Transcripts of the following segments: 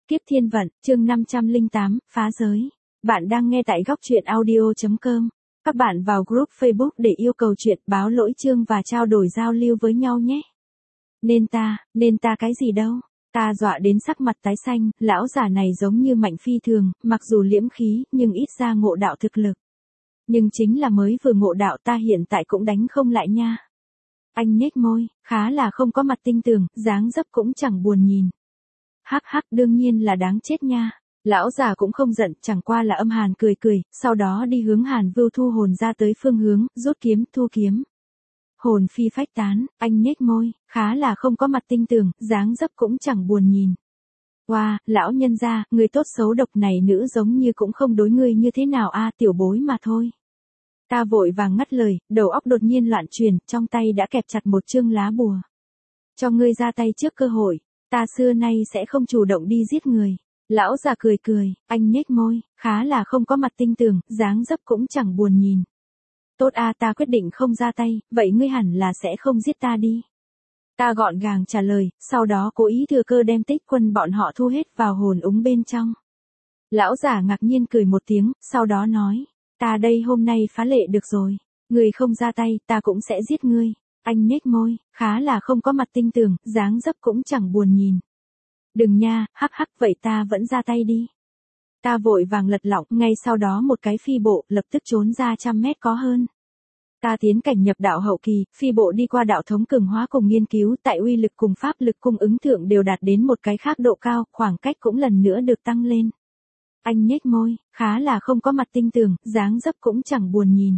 Kiếp thiên vận, chương 508, phá giới. Bạn đang nghe tại góc truyện audio.com. Các bạn vào group Facebook để yêu cầu chuyện, báo lỗi chương và trao đổi giao lưu với nhau nhé. Nên ta cái gì đâu. Ta dọa đến sắc mặt tái xanh, lão già này giống như Mạnh phi thường, mặc dù liễm khí, nhưng ít ra ngộ đạo thực lực. Nhưng chính là mới vừa ngộ đạo ta hiện tại cũng đánh không lại nha. Anh nhếch môi, khá là không có mặt tinh tường, dáng dấp cũng chẳng buồn nhìn. Hắc hắc, đương nhiên là đáng chết nha. Lão già cũng không giận, chẳng qua là âm hàn cười cười, sau đó đi hướng Hàn Vưu thu hồn ra tới phương hướng, rút kiếm, thu kiếm. Hồn phi phách tán, anh nhếch môi, khá là không có mặt tinh tường, dáng dấp cũng chẳng buồn nhìn. Wow, lão nhân gia, người tốt xấu độc này nữ giống như cũng không đối ngươi như thế nào a, tiểu bối mà thôi. Ta vội vàng ngắt lời, đầu óc đột nhiên loạn chuyển, trong tay đã kẹp chặt một chương lá bùa. Cho ngươi ra tay trước cơ hội. Ta xưa nay sẽ không chủ động đi giết người. Lão già cười cười, anh nhếch môi, khá là không có mặt tinh tường, dáng dấp cũng chẳng buồn nhìn. Tốt a, ta quyết định không ra tay, vậy ngươi hẳn là sẽ không giết ta đi. Ta gọn gàng trả lời, sau đó cố ý thừa cơ đem Tích Quân bọn họ thu hết vào hồn úng bên trong. Lão già ngạc nhiên cười một tiếng, sau đó nói, ta đây hôm nay phá lệ được rồi, người không ra tay, ta cũng sẽ giết ngươi. Anh nhếch môi, khá là không có mặt tinh tường, dáng dấp cũng chẳng buồn nhìn. Đừng nha, hắc hắc, vậy ta vẫn ra tay đi. Ta vội vàng lật lọng, ngay sau đó một cái phi bộ, lập tức trốn ra 100 mét có hơn. Ta tiến cảnh nhập đạo hậu kỳ, phi bộ đi qua đạo thống cường hóa cùng nghiên cứu, tại uy lực cùng pháp lực cung ứng thượng đều đạt đến một cái khác độ cao, khoảng cách cũng lần nữa được tăng lên. Anh nhếch môi, khá là không có mặt tinh tường, dáng dấp cũng chẳng buồn nhìn.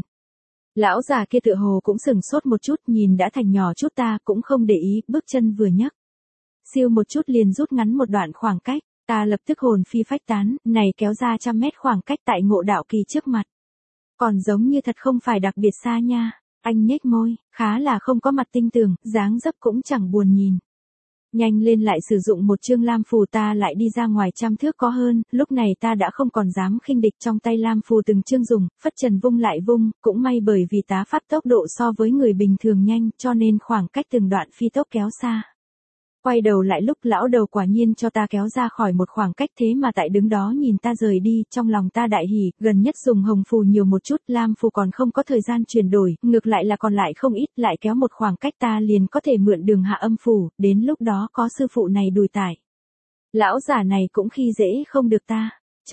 Lão già kia tựa hồ cũng sửng sốt một chút, nhìn đã thành nhỏ chút ta cũng không để ý, bước chân vừa nhấc. Siêu một chút liền rút ngắn một đoạn khoảng cách, ta lập tức hồn phi phách tán, này kéo ra 100 mét khoảng cách tại ngộ đạo kỳ trước mặt. Còn giống như thật không phải đặc biệt xa nha, anh nhếch môi, khá là không có mặt tinh tường, dáng dấp cũng chẳng buồn nhìn. Nhanh lên lại sử dụng một chương lam phù, ta lại đi ra ngoài 100 thước có hơn, lúc này ta đã không còn dám khinh địch, trong tay lam phù từng chương dùng, phất trần vung lại vung, cũng may bởi vì tá pháp tốc độ so với người bình thường nhanh, cho nên khoảng cách từng đoạn phi tốc kéo xa. Quay đầu lại lúc lão đầu quả nhiên cho ta kéo ra khỏi một khoảng cách, thế mà tại đứng đó nhìn ta rời đi, trong lòng ta đại hỉ, gần nhất dùng hồng phù nhiều một chút, lam phù còn không có thời gian chuyển đổi, ngược lại là còn lại không ít, lại kéo một khoảng cách ta liền có thể mượn đường hạ âm phù, đến lúc đó có sư phụ này đùi tải. Lão giả này cũng khi dễ không được ta.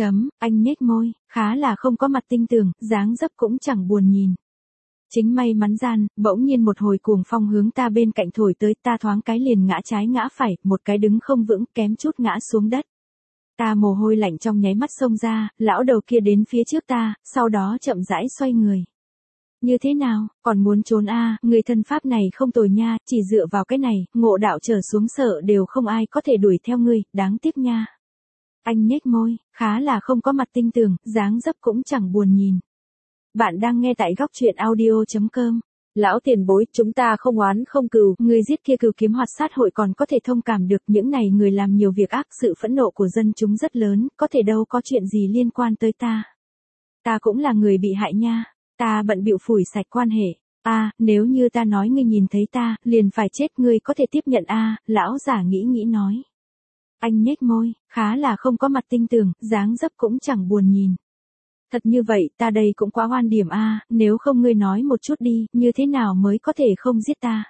Anh nhếch môi, khá là không có mặt tinh tường, dáng dấp cũng chẳng buồn nhìn. Chính may mắn gian, bỗng nhiên một hồi cuồng phong hướng ta bên cạnh thổi tới, ta thoáng cái liền ngã trái ngã phải, một cái đứng không vững, kém chút ngã xuống đất. Ta mồ hôi lạnh trong nháy mắt xông ra, lão đầu kia đến phía trước ta, sau đó chậm rãi xoay người. Như thế nào, còn muốn trốn a? Người thân pháp này không tồi nha, chỉ dựa vào cái này, ngộ đạo trở xuống sợ đều không ai có thể đuổi theo ngươi, đáng tiếc nha. Anh nhếch môi, khá là không có mặt tinh tường, dáng dấp cũng chẳng buồn nhìn. Bạn đang nghe tại góc truyện audio.com. Lão tiền bối, chúng ta không oán không cừu, người giết kia cừu kiếm hoạt sát hội còn có thể thông cảm được, những này người làm nhiều việc ác, sự phẫn nộ của dân chúng rất lớn, có thể đâu có chuyện gì liên quan tới ta. Ta cũng là người bị hại nha, ta bận bịu phủi sạch quan hệ. Nếu như ta nói ngươi nhìn thấy ta, liền phải chết, ngươi có thể tiếp nhận lão giả nghĩ nói. Anh nhếch môi, khá là không có mặt tinh tường, dáng dấp cũng chẳng buồn nhìn. Thật như vậy, ta đây cũng quá hoan điểm nếu không ngươi nói một chút đi, như thế nào mới có thể không giết ta.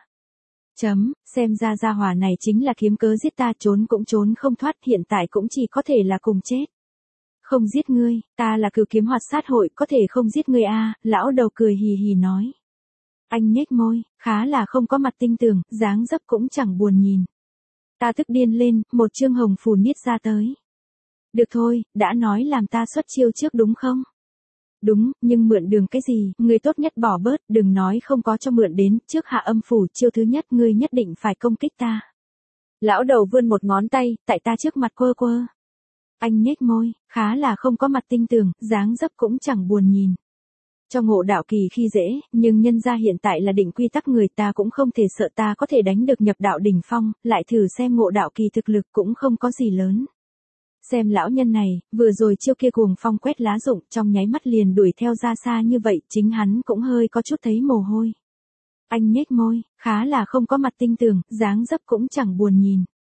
Xem ra gia hỏa này chính là kiếm cớ giết ta, trốn cũng trốn không thoát, hiện tại cũng chỉ có thể là cùng chết. Không giết ngươi, ta là cừu kiếm hoạt sát hội, có thể không giết ngươi lão đầu cười hì hì nói. Anh nhếch môi, khá là không có mặt tinh tường, dáng dấp cũng chẳng buồn nhìn. Ta tức điên lên, một chương hồng phù niết ra tới. Được thôi, đã nói làm ta xuất chiêu trước đúng không? Đúng, nhưng mượn đường cái gì, ngươi tốt nhất bỏ bớt, đừng nói không có cho mượn đến, trước hạ âm phủ, chiêu thứ nhất ngươi nhất định phải công kích ta. Lão đầu vươn một ngón tay, tại ta trước mặt quơ quơ. Anh nhếch môi, khá là không có mặt tinh tường, dáng dấp cũng chẳng buồn nhìn. Cho ngộ đạo kỳ khi dễ, nhưng nhân ra hiện tại là định quy tắc người, ta cũng không thể sợ, ta có thể đánh được nhập đạo đỉnh phong, lại thử xem ngộ đạo kỳ thực lực cũng không có gì lớn. Xem lão nhân này, vừa rồi chiêu kia cuồng phong quét lá rụng, trong nháy mắt liền đuổi theo ra xa như vậy, chính hắn cũng hơi có chút thấy mồ hôi. Anh nhếch môi, khá là không có mặt tinh tường, dáng dấp cũng chẳng buồn nhìn.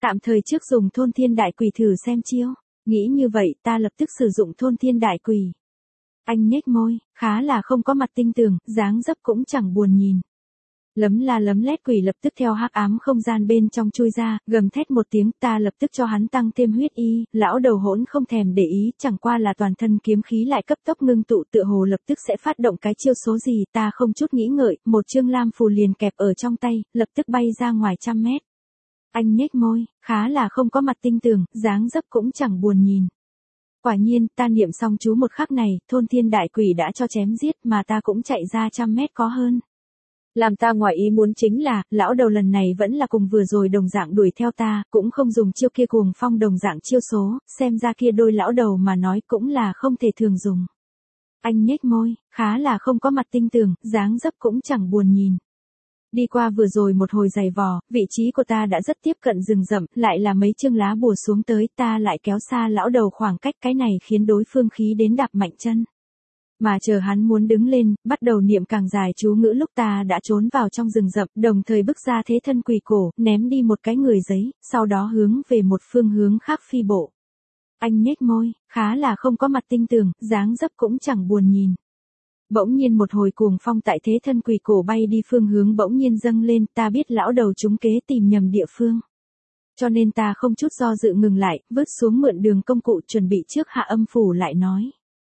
Tạm thời trước dùng thôn thiên đại quỷ thử xem chiêu. Nghĩ như vậy ta lập tức sử dụng thôn thiên đại quỷ. Anh nhếch môi, khá là không có mặt tinh tường, dáng dấp cũng chẳng buồn nhìn. Lấm la lấm lét quỷ lập tức theo hắc ám không gian bên trong chui ra, gầm thét một tiếng, ta lập tức cho hắn tăng thêm huyết y, lão đầu hỗn không thèm để ý, chẳng qua là toàn thân kiếm khí lại cấp tốc ngưng tụ tựa hồ lập tức sẽ phát động cái chiêu số gì, ta không chút nghĩ ngợi, một chương lam phù liền kẹp ở trong tay, lập tức bay ra ngoài 100 mét. Anh nhếch môi, khá là không có mặt tinh tường, dáng dấp cũng chẳng buồn nhìn. Quả nhiên, ta niệm xong chú một khắc này, thôn thiên đại quỷ đã cho chém giết mà ta cũng chạy ra 100 mét có hơn. Làm ta ngoài ý muốn chính là, lão đầu lần này vẫn là cùng vừa rồi đồng dạng đuổi theo ta, cũng không dùng chiêu kia cuồng phong đồng dạng chiêu số, xem ra kia đôi lão đầu mà nói cũng là không thể thường dùng. Anh nhếch môi, khá là không có mặt tinh tường, dáng dấp cũng chẳng buồn nhìn. Đi qua vừa rồi một hồi giày vò, vị trí của ta đã rất tiếp cận rừng rậm, lại là mấy chương lá bùa xuống tới, ta lại kéo xa lão đầu khoảng cách, cái này khiến đối phương khí đến đạp mạnh chân. Mà chờ hắn muốn đứng lên, bắt đầu niệm càng dài chú ngữ lúc ta đã trốn vào trong rừng rậm, đồng thời bước ra thế thân quỳ cổ, ném đi một cái người giấy, sau đó hướng về một phương hướng khác phi bộ. Anh nhếch môi, khá là không có mặt tinh tường, dáng dấp cũng chẳng buồn nhìn. Bỗng nhiên một hồi cuồng phong tại thế thân quỳ cổ bay đi phương hướng bỗng nhiên dâng lên, ta biết lão đầu trúng kế tìm nhầm địa phương. Cho nên ta không chút do dự ngừng lại, vứt xuống mượn đường công cụ chuẩn bị trước hạ âm phủ lại nói.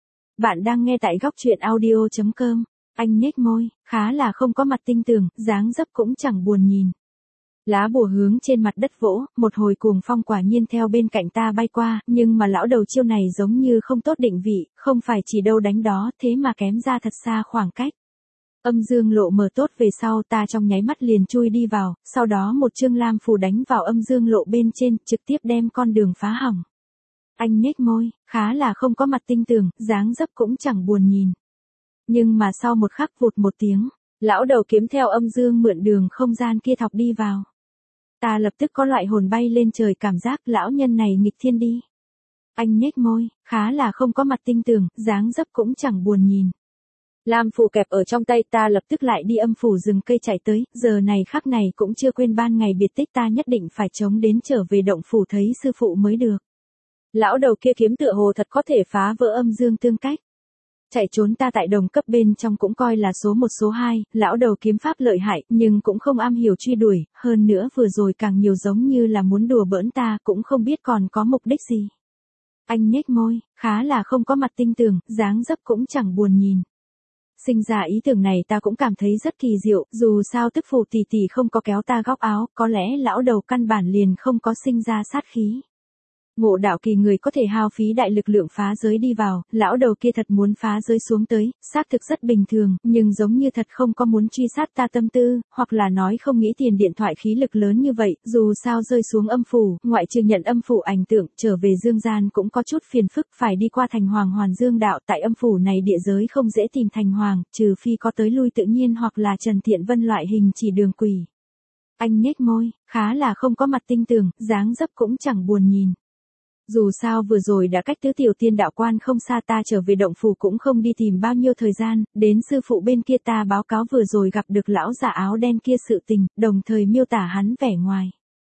Bạn đang nghe tại góc truyện audio.com. Anh nhếch môi, khá là không có mặt tinh tường, dáng dấp cũng chẳng buồn nhìn. Lá bùa hướng trên mặt đất vỗ, một hồi cuồng phong quả nhiên theo bên cạnh ta bay qua, nhưng mà lão đầu chiêu này giống như không tốt định vị, không phải chỉ đâu đánh đó, thế mà kém ra thật xa khoảng cách. Âm dương lộ mở tốt về sau, ta trong nháy mắt liền chui đi vào, sau đó một chương lam phù đánh vào âm dương lộ bên trên, trực tiếp đem con đường phá hỏng. Anh nhếch môi, khá là không có mặt tinh tường, dáng dấp cũng chẳng buồn nhìn. Nhưng mà sau một khắc vụt một tiếng, lão đầu kiếm theo âm dương mượn đường không gian kia thọc đi vào. Ta lập tức có loại hồn bay lên trời cảm giác lão nhân này nghịch thiên đi. Anh nhếch môi, khá là không có mặt tinh tường, dáng dấp cũng chẳng buồn nhìn. Lam phù kẹp ở trong tay ta lập tức lại đi âm phủ rừng cây chạy tới, giờ này khắc này cũng chưa quên ban ngày biệt tích ta nhất định phải chống đến trở về động phủ thấy sư phụ mới được. Lão đầu kia kiếm tựa hồ thật có thể phá vỡ âm dương tương cách. Chạy trốn ta tại đồng cấp bên trong cũng coi là số 1 số 2, lão đầu kiếm pháp lợi hại nhưng cũng không am hiểu truy đuổi, hơn nữa vừa rồi càng nhiều giống như là muốn đùa bỡn ta cũng không biết còn có mục đích gì. Anh nhếch môi, khá là không có mặt tinh tường, dáng dấp cũng chẳng buồn nhìn. Sinh ra ý tưởng này ta cũng cảm thấy rất kỳ diệu, dù sao tức phù tỷ tỷ không có kéo ta góc áo, có lẽ lão đầu căn bản liền không có sinh ra sát khí. Ngộ đạo kỳ người có thể hao phí đại lực lượng phá giới đi vào, lão đầu kia thật muốn phá giới xuống tới, xác thực rất bình thường, nhưng giống như thật không có muốn truy sát ta tâm tư, hoặc là nói không nghĩ tiền điện thoại khí lực lớn như vậy, dù sao rơi xuống âm phủ, ngoại trừ nhận âm phủ ảnh tượng, trở về dương gian cũng có chút phiền phức, phải đi qua thành hoàng hoàn dương đạo, tại âm phủ này địa giới không dễ tìm thành hoàng, trừ phi có tới lui tự nhiên hoặc là Trần Thiện Vân loại hình chỉ đường quỷ. Anh nhếch môi, khá là không có mặt tinh tường, dáng dấp cũng chẳng buồn nhìn. Dù sao vừa rồi đã cách tứ tiểu tiên đạo quan không xa ta trở về động phủ cũng không đi tìm bao nhiêu thời gian, đến sư phụ bên kia ta báo cáo vừa rồi gặp được lão giả áo đen kia sự tình, đồng thời miêu tả hắn vẻ ngoài.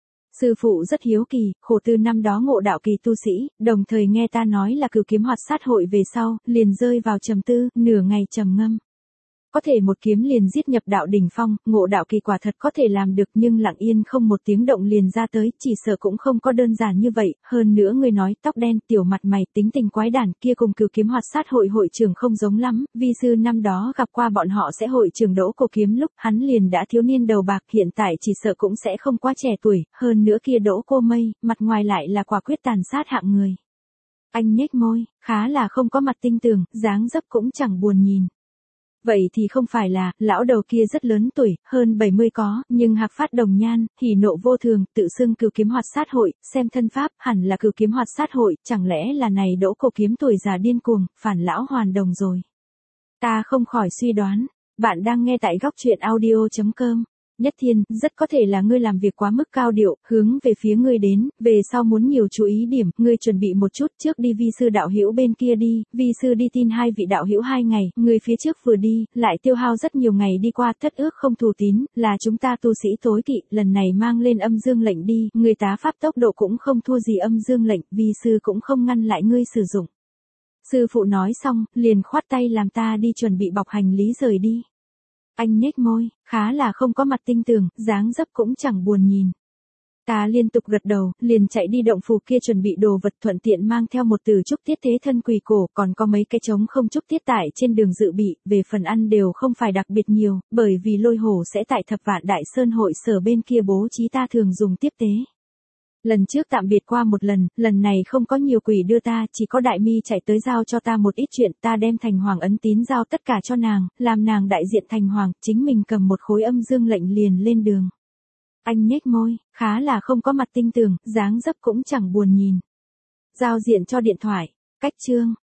Sư phụ rất hiếu kỳ, khổ tư năm đó ngộ đạo kỳ tu sĩ, đồng thời nghe ta nói là cửu kiếm hoạt sát hội về sau, liền rơi vào trầm tư, nửa ngày trầm ngâm. Có thể một kiếm liền giết nhập đạo đỉnh phong, ngộ đạo kỳ quả thật có thể làm được nhưng lặng yên không một tiếng động liền ra tới, chỉ sợ cũng không có đơn giản như vậy, hơn nữa người nói tóc đen tiểu mặt mày tính tình quái đản kia cùng cửu kiếm hoạt sát hội hội trưởng không giống lắm, vi sư năm đó gặp qua bọn họ sẽ hội trưởng Đỗ Cổ Kiếm lúc hắn liền đã thiếu niên đầu bạc hiện tại chỉ sợ cũng sẽ không quá trẻ tuổi, hơn nữa kia Đỗ Cô Mây, mặt ngoài lại là quả quyết tàn sát hạng người. Anh nhếch môi, khá là không có mặt tinh tường, dáng dấp cũng chẳng buồn nhìn. Vậy thì không phải là, lão đầu kia rất lớn tuổi, hơn 70 có, nhưng hạc phát đồng nhan, hỉ nộ vô thường, tự xưng cửu kiếm hoạt sát hội, xem thân pháp, hẳn là cửu kiếm hoạt sát hội, chẳng lẽ là này Đỗ Cổ Kiếm tuổi già điên cuồng, phản lão hoàn đồng rồi. Ta không khỏi suy đoán, bạn đang nghe tại góc truyện audio.com. Nhất Thiên, rất có thể là ngươi làm việc quá mức cao điệu, hướng về phía ngươi đến, về sau muốn nhiều chú ý điểm, ngươi chuẩn bị một chút trước đi vi sư đạo hữu bên kia đi, vi sư đi tin hai vị đạo hữu 2 ngày, ngươi phía trước vừa đi, lại tiêu hao rất nhiều ngày đi qua, thất ước không thù tín, là chúng ta tu sĩ tối kỵ, lần này mang lên âm dương lệnh đi, ngươi tá pháp tốc độ cũng không thua gì âm dương lệnh, vi sư cũng không ngăn lại ngươi sử dụng. Sư phụ nói xong, liền khoát tay làm ta đi chuẩn bị bọc hành lý rời đi. Anh nhếch môi, khá là không có mặt tinh tường, dáng dấp cũng chẳng buồn nhìn. Ta liên tục gật đầu, liền chạy đi động phủ kia chuẩn bị đồ vật, thuận tiện mang theo một từ trúc tiết thế thân quỳ cổ, còn có mấy cái trống không trúc tiết tại trên đường dự bị, về phần ăn đều không phải đặc biệt nhiều, bởi vì Lôi Hổ sẽ tại Thập Vạn Đại Sơn hội sở bên kia bố trí ta thường dùng tiếp tế. Lần trước tạm biệt qua một lần này không có nhiều quỷ đưa ta, chỉ có Đại Mi chạy tới giao cho ta một ít chuyện, ta đem Thành Hoàng ấn tín giao tất cả cho nàng, làm nàng đại diện Thành Hoàng, chính mình cầm một khối âm dương lệnh liền lên đường. Anh nhếch môi, khá là không có mặt tinh tường, dáng dấp cũng chẳng buồn nhìn. Giao diện cho điện thoại, cách chương.